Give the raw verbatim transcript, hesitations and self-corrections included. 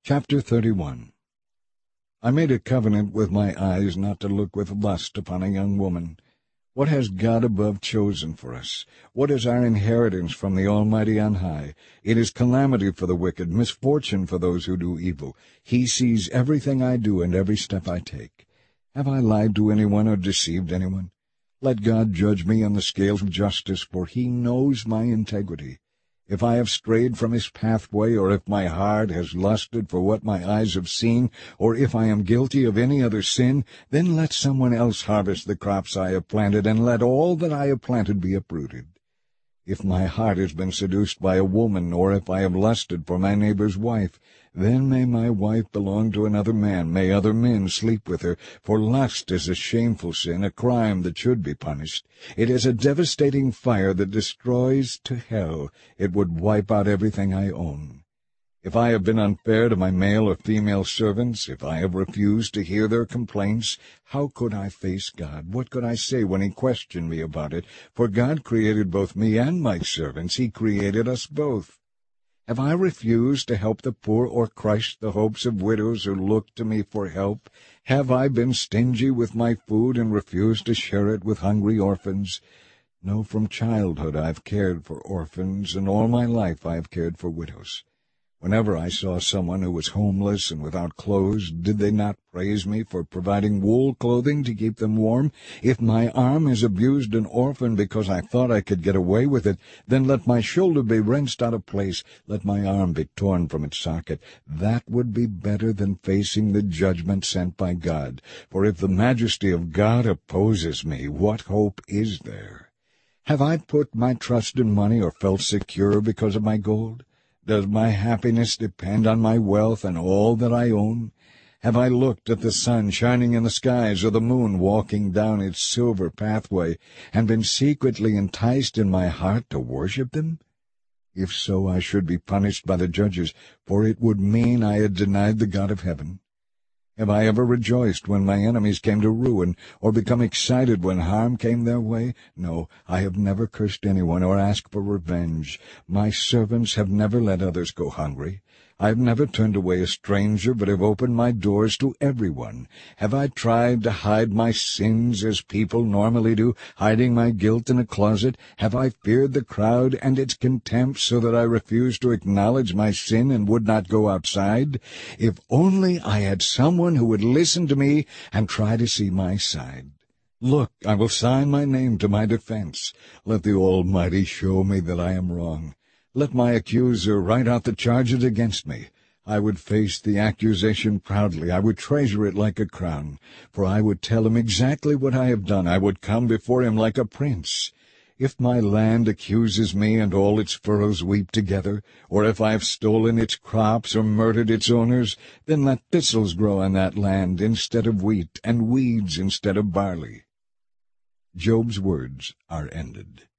Chapter thirty-one. I made a covenant with my eyes not to look with lust upon a young woman. What has God above chosen for us? What is our inheritance from the Almighty on high? It is calamity for the wicked, misfortune for those who do evil. He sees everything I do and every step I take. Have I lied to anyone or deceived anyone? Let God judge me on the scales of justice, for he knows my integrity. If I have strayed from his pathway, or if my heart has lusted for what my eyes have seen, or if I am guilty of any other sin, then let someone else harvest the crops I have planted, and let all that I have planted be uprooted. If my heart has been seduced by a woman, or if I have lusted for my neighbor's wife, then may my wife belong to another man, may other men sleep with her, for lust is a shameful sin, a crime that should be punished. It is a devastating fire that destroys to hell. It would wipe out everything I own. If I have been unfair to my male or female servants, if I have refused to hear their complaints, how could I face God? What could I say when he questioned me about it? For God created both me and my servants. He created us both. Have I refused to help the poor or crushed the hopes of widows who look to me for help? Have I been stingy with my food and refused to share it with hungry orphans? No, from childhood I have cared for orphans, and all my life I have cared for widows. Whenever I saw someone who was homeless and without clothes, did they not praise me for providing wool clothing to keep them warm? If my arm has abused an orphan because I thought I could get away with it, then let my shoulder be wrenched out of place, let my arm be torn from its socket. That would be better than facing the judgment sent by God. For if the majesty of God opposes me, what hope is there? Have I put my trust in money or felt secure because of my gold? Does my happiness depend on my wealth and all that I own? Have I looked at the sun shining in the skies or the moon walking down its silver pathway, and been secretly enticed in my heart to worship them? If so, I should be punished by the judges, for it would mean I had denied the God of heaven. Have I ever rejoiced when my enemies came to ruin, or become excited when harm came their way? No, I have never cursed anyone or asked for revenge. My servants have never let others go hungry. I have never turned away a stranger, but have opened my doors to everyone. Have I tried to hide my sins as people normally do, hiding my guilt in a closet? Have I feared the crowd and its contempt so that I refused to acknowledge my sin and would not go outside? If only I had someone who would listen to me and try to see my side. Look, I will sign my name to my defense. Let the Almighty show me that I am wrong. Let my accuser write out the charges against me. I would face the accusation proudly. I would treasure it like a crown, for I would tell him exactly what I have done. I would come before him like a prince. If my land accuses me and all its furrows weep together, or if I have stolen its crops or murdered its owners, then let thistles grow on that land instead of wheat, and weeds instead of barley. Job's words are ended.